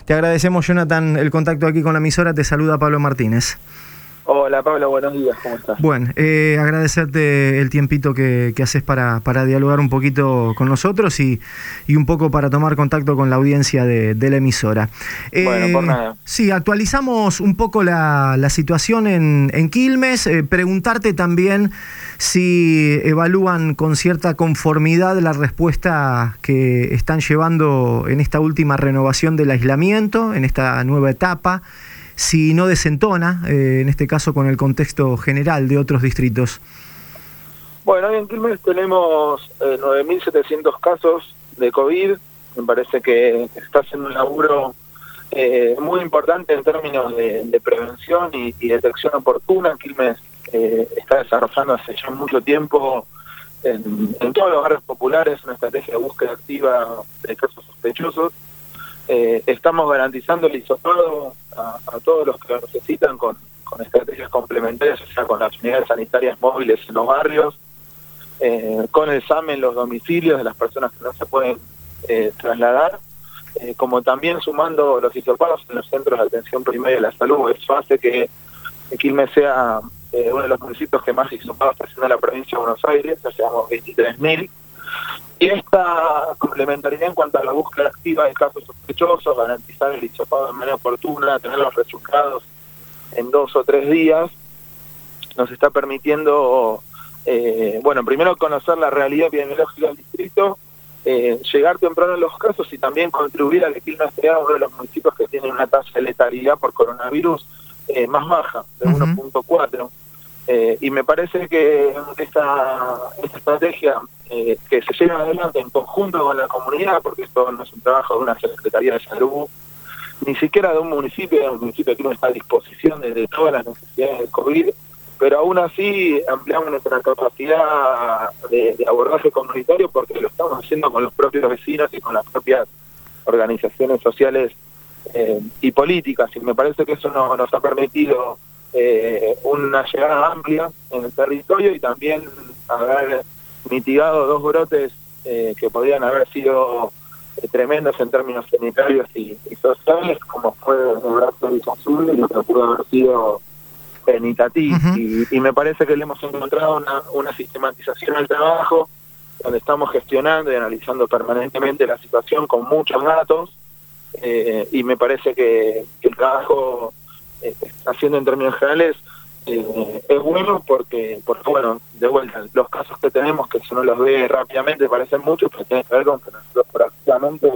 Te agradecemos, Jonathan, el contacto aquí con la emisora. Te saluda Pablo Martínez. Hola Pablo, buenos días, ¿cómo estás? Bueno, agradecerte el tiempito que haces para dialogar un poquito con nosotros y un poco para tomar contacto con la audiencia de la emisora. Bueno, por nada. Sí, actualizamos un poco la situación en Quilmes, preguntarte también si evalúan con cierta conformidad la respuesta que están llevando en esta última renovación del aislamiento, en esta nueva etapa, si no desentona, en este caso con el contexto general de otros distritos. Bueno, hoy en Quilmes tenemos 9.700 casos de COVID. Me parece que está haciendo un laburo muy importante en términos de prevención y detección oportuna. Quilmes está desarrollando hace ya mucho tiempo en todos los barrios populares una estrategia de búsqueda activa de casos sospechosos. Estamos garantizando el hisopado a todos los que lo necesitan con estrategias complementarias, o sea, con las unidades sanitarias móviles en los barrios, con el SAME en los domicilios de las personas que no se pueden trasladar, como también sumando los hisopados en los centros de atención primaria de la salud. Eso hace que Quilmes sea uno de los municipios que más hisopados está haciendo en la provincia de Buenos Aires, ya llevamos 23.000. Y esta complementariedad en cuanto a la búsqueda activa de casos sospechosos, garantizar el hisopado de manera oportuna, tener los resultados en 2 o 3 días, nos está permitiendo, primero conocer la realidad epidemiológica del distrito, llegar temprano en los casos y también contribuir a que Quilmes sea uno de los municipios que tiene una tasa de letalidad por coronavirus más baja, de 1.4. Y me parece que esta estrategia que se lleva adelante en conjunto con la comunidad, porque esto no es un trabajo de una Secretaría de Salud, ni siquiera de un municipio que no está a disposición de todas las necesidades del COVID, pero aún así ampliamos nuestra capacidad de abordaje comunitario porque lo estamos haciendo con los propios vecinos y con las propias organizaciones sociales y políticas, y me parece que eso nos ha permitido una llegada amplia en el territorio y también haber mitigado 2 brotes que podrían haber sido tremendos en términos sanitarios y sociales, como fue el brote de Azul y lo que pudo haber sido en Itatí. Y me parece que le hemos encontrado una sistematización al trabajo, donde estamos gestionando y analizando permanentemente la situación con muchos datos, y me parece que el trabajo está haciendo en términos generales es bueno porque bueno, de vuelta, los casos que tenemos, que si uno los ve rápidamente parecen muchos, pero tiene que ver con que nosotros prácticamente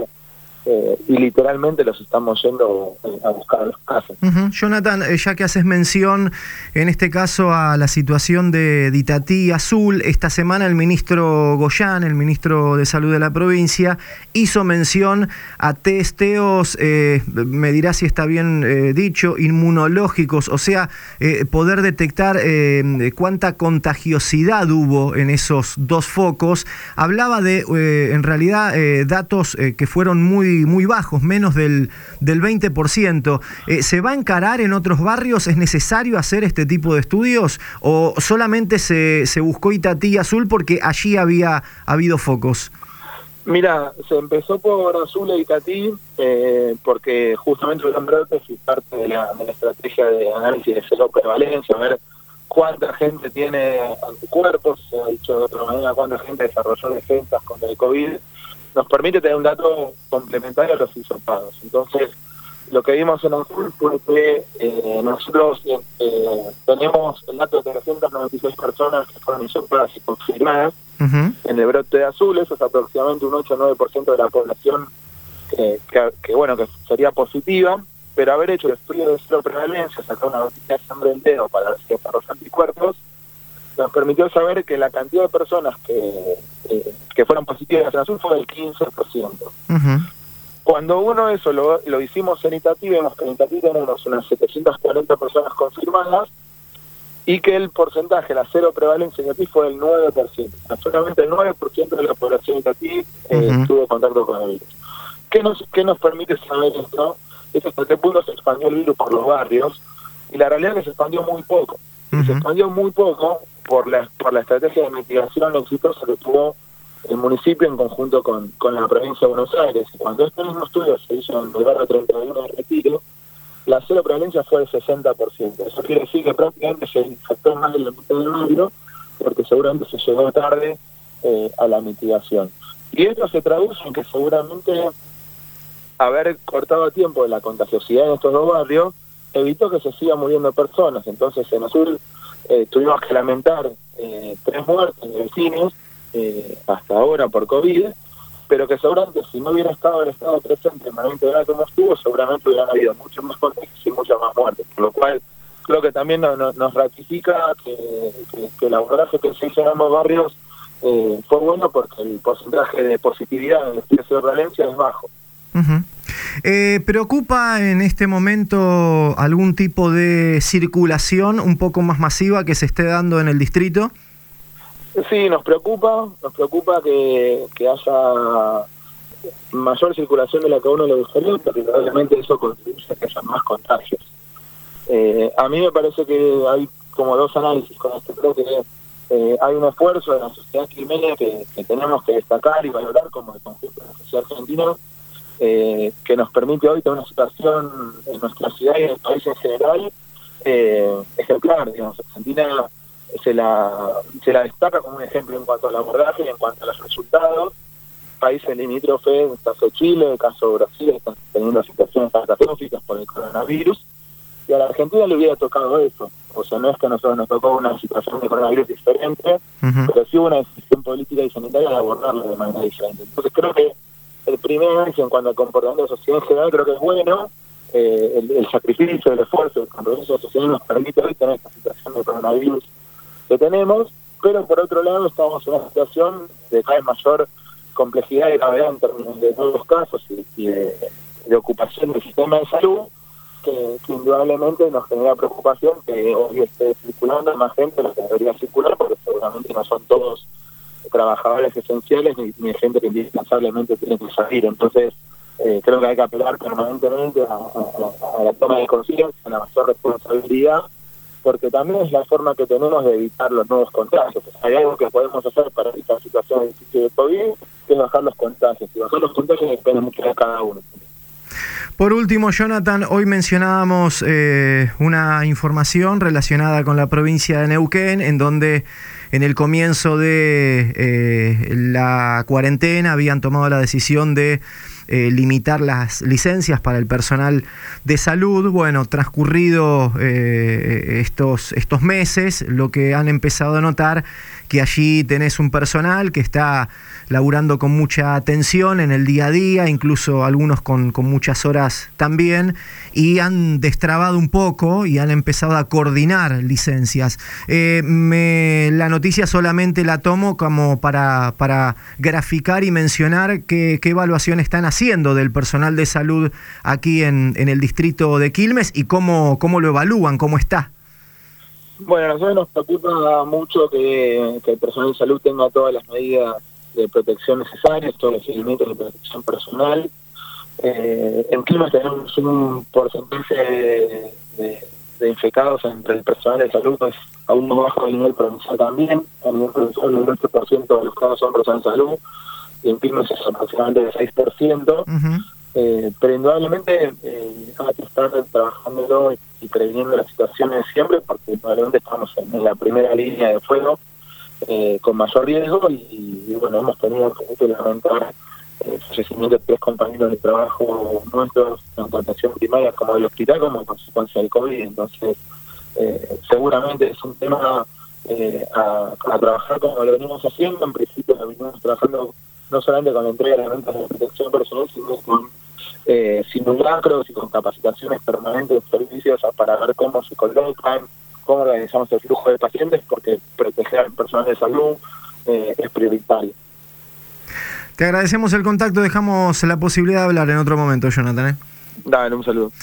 y literalmente los estamos yendo a buscar los casos. Jonathan, ya que haces mención en este caso a la situación de Itatí Azul, esta semana el ministro Goyán, el ministro de Salud de la provincia, hizo mención a testeos, me dirá si está bien dicho, inmunológicos, o sea, poder detectar cuánta contagiosidad hubo en esos 2 focos. Hablaba de, en realidad, datos que fueron muy bajos, menos del 20%. ¿Se va a encarar en otros barrios? ¿Es necesario hacer este tipo de estudios? ¿O solamente se buscó Itatí Azul porque allí había habido focos? Mira, se empezó por Azul e Itatí porque justamente los brotes y parte de la estrategia de análisis de seroprevalencia, ver cuánta gente tiene anticuerpos, se ha dicho de otra manera, cuánta gente desarrolló defensas contra el COVID, nos permite tener un dato complementario a los hisopados. Entonces, lo que vimos en Azul fue que nosotros tenemos el dato de 396 personas que fueron hisopadas y confirmadas en el brote de Azul. Eso es aproximadamente un 8 o 9% de la población que sería positiva, pero haber hecho el estudio de seroprevalencia, sacar una gotita de sangre del dedo para ver si desarrolla anticuerpos, nos permitió saber que la cantidad de personas que fueron positivas en Azul fue del 15%. Cuando eso lo hicimos en Itatí, vemos que en Itatí tenemos unas 740 personas confirmadas y que el porcentaje, la seroprevalencia en Itatí fue del 9%. Solamente el 9% de la población de Itatí tuvo contacto con el virus. ¿Qué nos permite saber esto? Es hasta qué punto se expandió el virus por los barrios, y la realidad es que se expandió muy poco. Se expandió muy poco por la estrategia de mitigación exitosa que tuvo el municipio en conjunto con la provincia de Buenos Aires. Y cuando este mismo estudio se hizo en el barrio 31 de Retiro, la cero prevalencia fue del 60%. Eso quiere decir que prácticamente se infectó más de la mitad del barrio, porque seguramente se llegó tarde a la mitigación. Y esto se traduce en que seguramente haber cortado a tiempo de la contagiosidad en estos dos barrios evitó que se sigan muriendo personas. Entonces en Azul tuvimos que lamentar 3 muertes de vecinos hasta ahora por COVID, pero que seguramente si no hubiera estado el Estado presente en manera integral como estuvo, seguramente hubieran habido muchos más contagios y muchas más muertes, por lo cual creo que también nos ratifica que el abordaje que se hizo en ambos barrios fue bueno, porque el porcentaje de positividad en el estudio de Valencia es bajo. ¿Preocupa en este momento algún tipo de circulación un poco más masiva que se esté dando en el distrito? Sí, nos preocupa que haya mayor circulación de la que a uno le gustaría, porque probablemente eso contribuye a que haya más contagios. A mí me parece que hay como 2 análisis con esto. Creo que hay un esfuerzo de la sociedad quilmeña que tenemos que destacar y valorar como el conjunto de la sociedad argentina, que nos permite hoy tener una situación en nuestra ciudad y en el país en general ejemplar. Digamos, Argentina se la destaca como un ejemplo en cuanto al abordaje y en cuanto a los resultados. Países limítrofes, en el caso de Chile, en el caso de Brasil, están teniendo situaciones catastróficas por el coronavirus, y a la Argentina le hubiera tocado eso. O sea, no es que a nosotros nos tocó una situación de coronavirus diferente, pero sí hubo una decisión política y sanitaria de abordarlo de manera diferente. Entonces creo que el primer análisis en cuanto al comportamiento de la sociedad en general creo que es bueno. El sacrificio, el esfuerzo, el compromiso de la sociedad nos permite hoy tener esta situación de coronavirus que tenemos, pero por otro lado estamos en una situación de cada vez mayor complejidad y gravedad en términos de nuevos casos y de ocupación del sistema de salud, que indudablemente nos genera preocupación que hoy esté circulando más gente de lo que debería circular, porque seguramente no son todos trabajadores esenciales ni gente que indispensablemente tiene que salir. Entonces creo que hay que apelar permanentemente a la toma de conciencia, a la mayor responsabilidad, porque también es la forma que tenemos de evitar los nuevos contagios. Hay algo que podemos hacer para evitar situaciones difíciles de COVID, que es bajar los contagios. Y bajar los contagios depende mucho de cada uno. Por último, Jonathan, hoy mencionábamos una información relacionada con la provincia de Neuquén, en donde en el comienzo de la cuarentena habían tomado la decisión de limitar las licencias para el personal de salud. Bueno, transcurrido estos meses, lo que han empezado a notar que allí tenés un personal que está laburando con mucha atención en el día a día, incluso algunos con muchas horas también, y han destrabado un poco y han empezado a coordinar licencias. La noticia solamente la tomo como para graficar y mencionar qué evaluación están haciendo del personal de salud aquí en el distrito de Quilmes y cómo lo evalúan, cómo está. Bueno, a nosotros nos preocupa mucho que el personal de salud tenga todas las medidas de protección necesarias, todos los elementos de protección personal. En Quilmes tenemos un porcentaje de infectados entre el personal de salud es aún más bajo del nivel provincial también. A nivel provincial el 8% de los casos son personal de salud, y en Quilmes es aproximadamente el 6%. Pero indudablemente hay que estar trabajándolo y previniendo las situaciones siempre, porque probablemente estamos en la primera línea de fuego con mayor riesgo y bueno, hemos tenido que lamentar el fallecimiento de 3 compañeros de trabajo nuestros en atención primaria como del hospital como consecuencia del COVID. Entonces seguramente es un tema a trabajar como lo venimos haciendo. En principio lo venimos trabajando no solamente con la entrega de herramientas de protección personal, sino con simulacros y con capacitaciones permanentes de servicios para ver cómo se colocan, cómo organizamos el flujo de pacientes, porque proteger al personal de salud es prioritario. Te agradecemos el contacto, dejamos la posibilidad de hablar en otro momento, Jonathan. Dale, un saludo.